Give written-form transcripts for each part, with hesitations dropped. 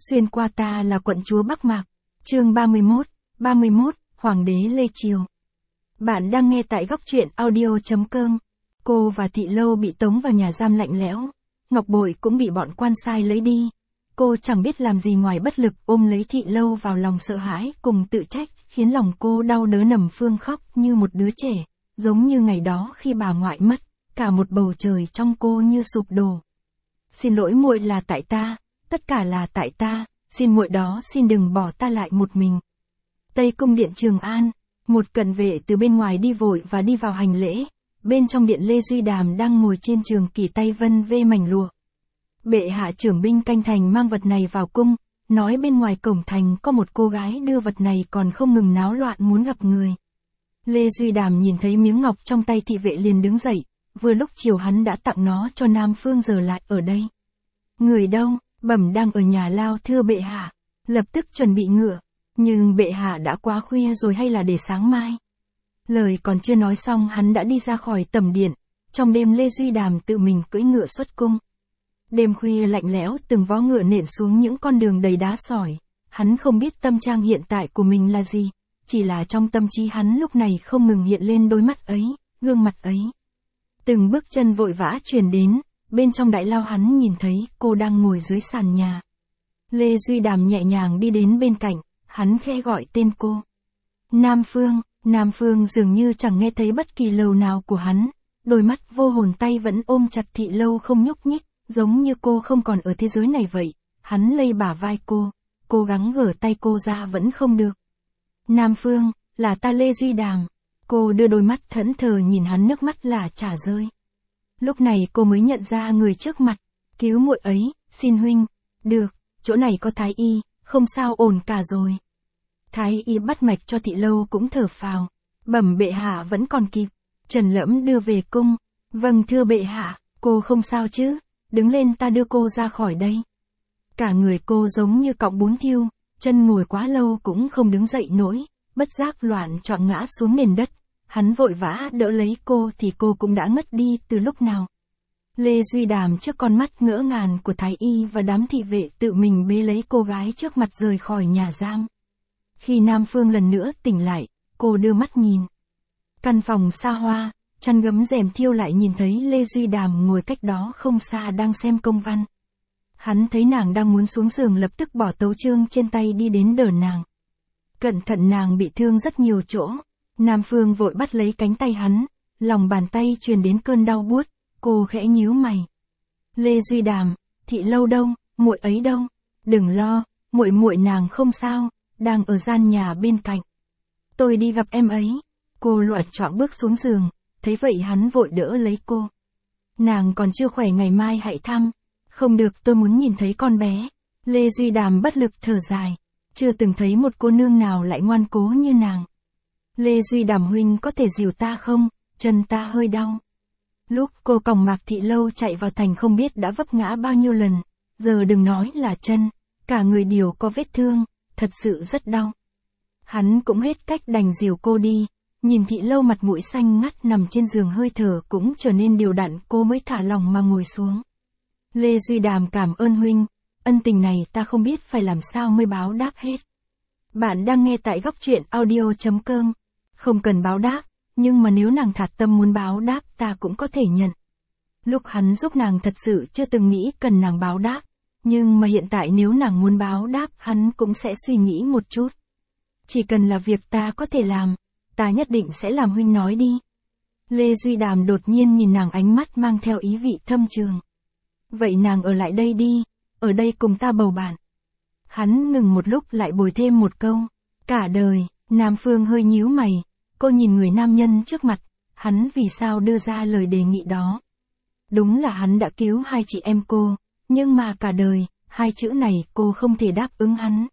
Xuyên qua ta là quận chúa Bắc Mạc. Chương 31, Hoàng đế Lê Triều. Bạn đang nghe tại góc truyện audio.com. Cô và Thị Lâu bị tống vào nhà giam lạnh lẽo. Ngọc bội cũng bị bọn quan sai lấy đi. Cô chẳng biết làm gì ngoài bất lực ôm lấy Thị Lâu vào lòng sợ hãi cùng tự trách, khiến lòng cô đau đớn nằm phương khóc như một đứa trẻ, giống như ngày đó khi bà ngoại mất, cả một bầu trời trong cô như sụp đổ. Xin lỗi muội, là tại ta, tất cả là tại ta, xin muội đó xin đừng bỏ ta lại một mình. Tây cung điện Trường An, một cận vệ từ bên ngoài đi vội và đi vào hành lễ. Bên trong điện Lê Duy Đàm đang ngồi trên trường kỷ tay vân vê mảnh lụa. Bệ hạ trưởng binh canh thành mang vật này vào cung, nói bên ngoài cổng thành có một cô gái đưa vật này còn không ngừng náo loạn muốn gặp người. Lê Duy Đàm nhìn thấy miếng ngọc trong tay thị vệ liền đứng dậy, vừa lúc chiều hắn đã tặng nó cho Nam Phương giờ lại ở đây. Người đâu? Bẩm đang ở nhà lao thưa bệ hạ. Lập tức chuẩn bị ngựa. Nhưng bệ hạ đã quá khuya rồi, hay là để sáng mai? Lời còn chưa nói xong hắn đã đi ra khỏi tầm điện. Trong đêm Lê Duy Đàm tự mình cưỡi ngựa xuất cung. Đêm khuya lạnh lẽo, từng vó ngựa nện xuống những con đường đầy đá sỏi. Hắn không biết tâm trạng hiện tại của mình là gì. Chỉ là trong tâm trí hắn lúc này không ngừng hiện lên đôi mắt ấy, gương mặt ấy. Từng bước chân vội vã truyền đến. Bên trong đại lao hắn nhìn thấy cô đang ngồi dưới sàn nhà. Lê Duy Đàm nhẹ nhàng đi đến bên cạnh, hắn khẽ gọi tên cô. Nam Phương. Nam Phương dường như chẳng nghe thấy bất kỳ lời nào của hắn. Đôi mắt vô hồn, tay vẫn ôm chặt Thị Lâu không nhúc nhích, giống như cô không còn ở thế giới này vậy. Hắn lay bả vai cô, cố gắng gỡ tay cô ra vẫn không được. Nam Phương, là ta Lê Duy Đàm. Cô đưa đôi mắt thẫn thờ nhìn hắn, nước mắt là chả rơi. Lúc này cô mới nhận ra người trước mặt. Cứu muội ấy, xin huynh. Được, chỗ này có thái y, không sao, ổn cả rồi. Thái y bắt mạch cho Thị Lâu cũng thở phào. Bẩm bệ hạ vẫn còn kịp. Trần Lẫm đưa về cung. Vâng thưa bệ hạ, cô không sao chứ? Đứng lên, ta đưa cô ra khỏi đây. Cả người cô giống như cọng bún thiêu, chân ngồi quá lâu cũng không đứng dậy nổi, bất giác loạn choạng ngã xuống nền đất. Hắn vội vã đỡ lấy cô thì cô cũng đã ngất đi từ lúc nào. Lê Duy Đàm trước con mắt ngỡ ngàng của thái y và đám thị vệ tự mình bế lấy cô gái trước mặt rời khỏi nhà giam. Khi Nam Phương lần nữa tỉnh lại, cô đưa mắt nhìn. Căn phòng xa hoa, chăn gấm rèm thiêu, lại nhìn thấy Lê Duy Đàm ngồi cách đó không xa đang xem công văn. Hắn thấy nàng đang muốn xuống giường lập tức bỏ tấu chương trên tay đi đến đỡ nàng. Cẩn thận, nàng bị thương rất nhiều chỗ. Nam Phương vội bắt lấy cánh tay hắn, lòng bàn tay truyền đến cơn đau buốt, cô khẽ nhíu mày. Lê Duy Đàm, Thị Lâu đâu, muội ấy đâu? Đừng lo, muội nàng không sao, đang ở gian nhà bên cạnh. Tôi đi gặp em ấy. Cô loạt choạng bước xuống giường, thấy vậy hắn vội đỡ lấy cô. Nàng còn chưa khỏe, ngày mai hãy thăm. Không được, tôi muốn nhìn thấy con bé. Lê Duy Đàm bất lực thở dài, chưa từng thấy một cô nương nào lại ngoan cố như nàng. Lê Duy Đàm huynh có thể dìu ta không? Chân ta hơi đau. Lúc cô còng Mạc Thị Lâu chạy vào thành không biết đã vấp ngã bao nhiêu lần, giờ đừng nói là chân, cả người đều có vết thương, thật sự rất đau. Hắn cũng hết cách đành dìu cô đi, nhìn Thị Lâu mặt mũi xanh ngắt nằm trên giường, hơi thở cũng trở nên đều đặn, cô mới thả lòng mà ngồi xuống. Lê Duy Đàm, cảm ơn huynh, ân tình này ta không biết phải làm sao mới báo đáp hết. Bạn đang nghe tại góc truyện audio.com. Không cần báo đáp, nhưng mà nếu nàng thật tâm muốn báo đáp ta cũng có thể nhận. Lúc hắn giúp nàng thật sự chưa từng nghĩ cần nàng báo đáp, nhưng mà hiện tại nếu nàng muốn báo đáp hắn cũng sẽ suy nghĩ một chút. Chỉ cần là việc ta có thể làm, ta nhất định sẽ làm, huynh nói đi. Lê Duy Đàm đột nhiên nhìn nàng, ánh mắt mang theo ý vị thâm trường. Vậy nàng ở lại đây đi, ở đây cùng ta bầu bạn. Hắn ngừng một lúc lại bồi thêm một câu. Cả đời. Nam Phương hơi nhíu mày. Cô nhìn người nam nhân trước mặt, hắn vì sao đưa ra lời đề nghị đó. Đúng là hắn đã cứu hai chị em cô, nhưng mà cả đời, hai chữ này cô không thể đáp ứng hắn.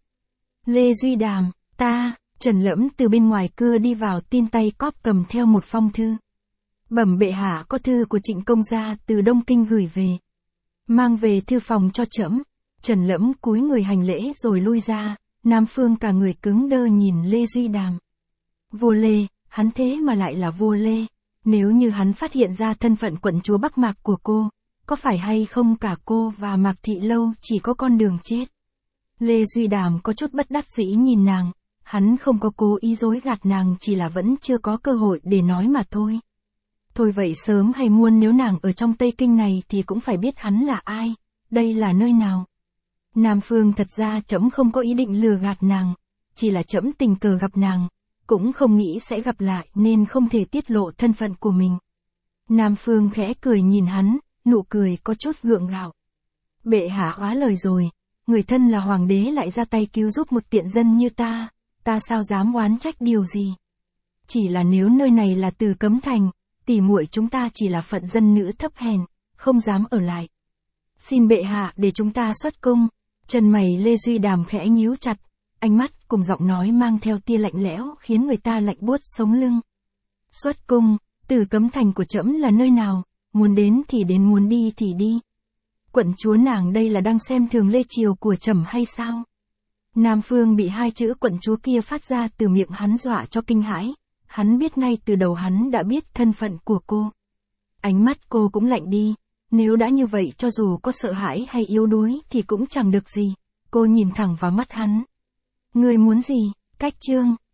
Lê Duy Đàm, ta. Trần Lẫm từ bên ngoài cưa đi vào, tin tay cóp cầm theo một phong thư. Bẩm bệ hạ, có thư của Trịnh công gia từ Đông Kinh gửi về. Mang về thư phòng cho trẫm. Trần Lẫm cúi người hành lễ rồi lui ra. Nam Phương cả người cứng đơ nhìn Lê Duy Đàm. Vua Lê, hắn thế mà lại là vua Lê. Nếu như hắn phát hiện ra thân phận quận chúa Bắc Mạc của cô, có phải hay không cả cô và Mạc Thị Lâu chỉ có con đường chết. Lê Duy Đàm có chút bất đắc dĩ nhìn nàng, hắn không có cố ý dối gạt nàng, chỉ là vẫn chưa có cơ hội để nói mà thôi. Thôi vậy sớm hay muộn nếu nàng ở trong Tây Kinh này thì cũng phải biết hắn là ai, đây là nơi nào. Nam Phương thật ra trẫm không có ý định lừa gạt nàng, chỉ là trẫm tình cờ gặp nàng, cũng không nghĩ sẽ gặp lại nên không thể tiết lộ thân phận của mình. Nam Phương khẽ cười nhìn hắn, nụ cười có chút gượng gạo. Bệ hạ hóa lời rồi, người thân là hoàng đế lại ra tay cứu giúp một tiện dân như ta sao dám oán trách điều gì. Chỉ là nếu nơi này là Từ Cấm Thành, tỷ muội chúng ta chỉ là phận dân nữ thấp hèn, không dám ở lại. Xin bệ hạ để chúng ta xuất cung. Chân mày Lê Duy Đàm khẽ nhíu chặt, ánh mắt cùng giọng nói mang theo tia lạnh lẽo khiến người ta lạnh buốt sống lưng. Xuất cung, Từ Cấm Thành của trẫm là nơi nào, muốn đến thì đến, muốn đi thì đi. Quận chúa nàng đây là đang xem thường Lê Triều của trẫm hay sao? Nam Phương bị hai chữ quận chúa kia phát ra từ miệng hắn dọa cho kinh hãi, hắn biết ngay từ đầu hắn đã biết thân phận của cô. Ánh mắt cô cũng lạnh đi, nếu đã như vậy cho dù có sợ hãi hay yếu đuối thì cũng chẳng được gì. Cô nhìn thẳng vào mắt hắn. Ngươi muốn gì? Cách chương